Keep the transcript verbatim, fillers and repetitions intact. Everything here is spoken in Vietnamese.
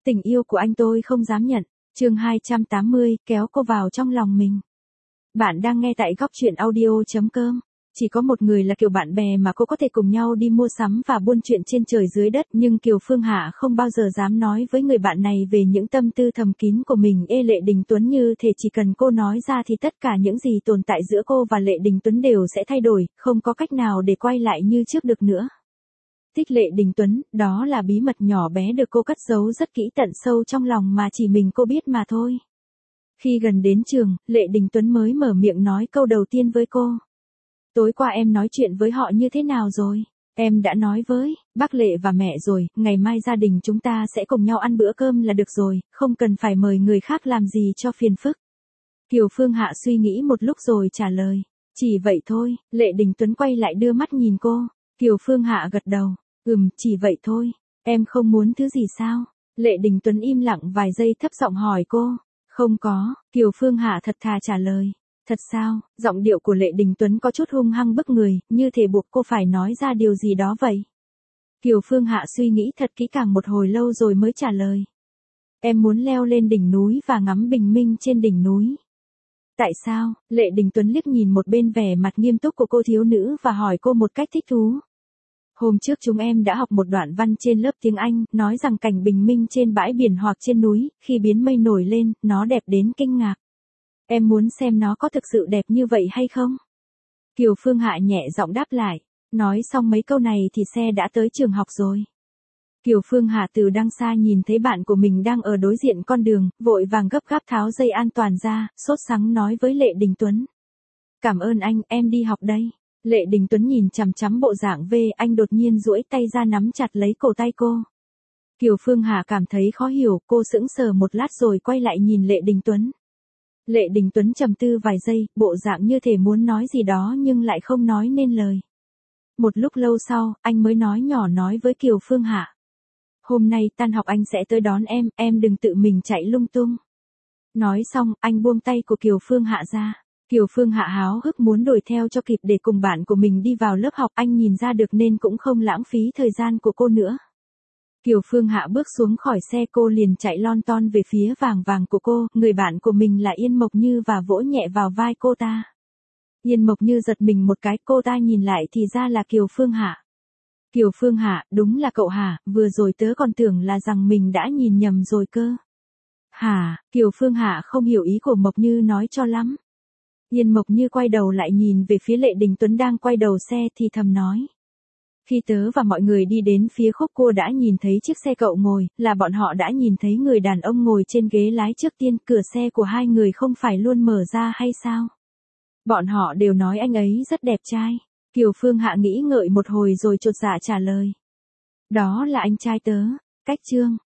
Tình yêu của anh tôi không dám nhận. Chương hai trăm tám mươi, kéo cô vào trong lòng mình. Bạn đang nghe tại góc truyện audio chấm com. Chỉ có một người là kiểu bạn bè mà cô có thể cùng nhau đi mua sắm và buôn chuyện trên trời dưới đất, nhưng Kiều Phương Hạ không bao giờ dám nói với người bạn này về những tâm tư thầm kín của mình. Ê Lệ Đình Tuấn như thể chỉ cần cô nói ra thì tất cả những gì tồn tại giữa cô và Lệ Đình Tuấn đều sẽ thay đổi, không có cách nào để quay lại như trước được nữa. Thích Lệ Đình Tuấn, đó là bí mật nhỏ bé được cô cất giấu rất kỹ tận sâu trong lòng mà chỉ mình cô biết mà thôi. Khi gần đến trường, Lệ Đình Tuấn mới mở miệng nói câu đầu tiên với cô. Tối qua em nói chuyện với họ như thế nào rồi? Em đã nói với bác Lệ và mẹ rồi, ngày mai gia đình chúng ta sẽ cùng nhau ăn bữa cơm là được rồi, không cần phải mời người khác làm gì cho phiền phức. Kiều Phương Hạ suy nghĩ một lúc rồi trả lời. Chỉ vậy thôi. Lệ Đình Tuấn quay lại đưa mắt nhìn cô. Kiều Phương Hạ gật đầu. Ừm, chỉ vậy thôi. Em không muốn thứ gì sao? Lệ Đình Tuấn im lặng vài giây thấp giọng hỏi cô. Không có. Kiều Phương Hạ thật thà trả lời. Thật sao? Giọng điệu của Lệ Đình Tuấn có chút hung hăng bức người, như thể buộc cô phải nói ra điều gì đó vậy. Kiều Phương Hạ suy nghĩ thật kỹ càng một hồi lâu rồi mới trả lời. Em muốn leo lên đỉnh núi và ngắm bình minh trên đỉnh núi. Tại sao? Lệ Đình Tuấn liếc nhìn một bên vẻ mặt nghiêm túc của cô thiếu nữ và hỏi cô một cách thích thú. Hôm trước chúng em đã học một đoạn văn trên lớp tiếng Anh, nói rằng cảnh bình minh trên bãi biển hoặc trên núi, khi biến mây nổi lên, nó đẹp đến kinh ngạc. Em muốn xem nó có thực sự đẹp như vậy hay không? Kiều Phương Hạ nhẹ giọng đáp lại. Nói xong mấy câu này thì xe đã tới trường học rồi. Kiều Phương Hạ từ đằng xa nhìn thấy bạn của mình đang ở đối diện con đường, vội vàng gấp gáp tháo dây an toàn ra, sốt sắng nói với Lệ Đình Tuấn. Cảm ơn anh, em đi học đây. Lệ Đình Tuấn nhìn chằm chằm bộ dạng về anh đột nhiên duỗi tay ra nắm chặt lấy cổ tay cô. Kiều Phương Hạ cảm thấy khó hiểu, cô sững sờ một lát rồi quay lại nhìn Lệ Đình Tuấn. Lệ Đình Tuấn trầm tư vài giây, bộ dạng như thể muốn nói gì đó nhưng lại không nói nên lời. Một lúc lâu sau, anh mới nói nhỏ nói với Kiều Phương Hạ. Hôm nay tan học anh sẽ tới đón em, em đừng tự mình chạy lung tung. Nói xong, anh buông tay của Kiều Phương Hạ ra. Kiều Phương Hạ háo hức muốn đuổi theo cho kịp để cùng bạn của mình đi vào lớp học, anh nhìn ra được nên cũng không lãng phí thời gian của cô nữa. Kiều Phương Hạ bước xuống khỏi xe, cô liền chạy lon ton về phía vàng vàng của cô, người bạn của mình là Yên Mộc Như và vỗ nhẹ vào vai cô ta. Yên Mộc Như giật mình một cái, cô ta nhìn lại thì ra là Kiều Phương Hạ. Kiều Phương Hạ, đúng là cậu hả, vừa rồi tớ còn tưởng là rằng mình đã nhìn nhầm rồi cơ. Hả? Kiều Phương Hạ không hiểu ý của Mộc Như nói cho lắm. Yên Mộc Như quay đầu lại nhìn về phía Lệ Đình Tuấn đang quay đầu xe thì thầm nói. Khi tớ và mọi người đi đến phía khúc cua đã nhìn thấy chiếc xe cậu ngồi, là bọn họ đã nhìn thấy người đàn ông ngồi trên ghế lái trước tiên, cửa xe của hai người không phải luôn mở ra hay sao? Bọn họ đều nói anh ấy rất đẹp trai. Kiều Phương Hạ nghĩ ngợi một hồi rồi chột dạ trả lời. Đó là anh trai tớ. Cách chương.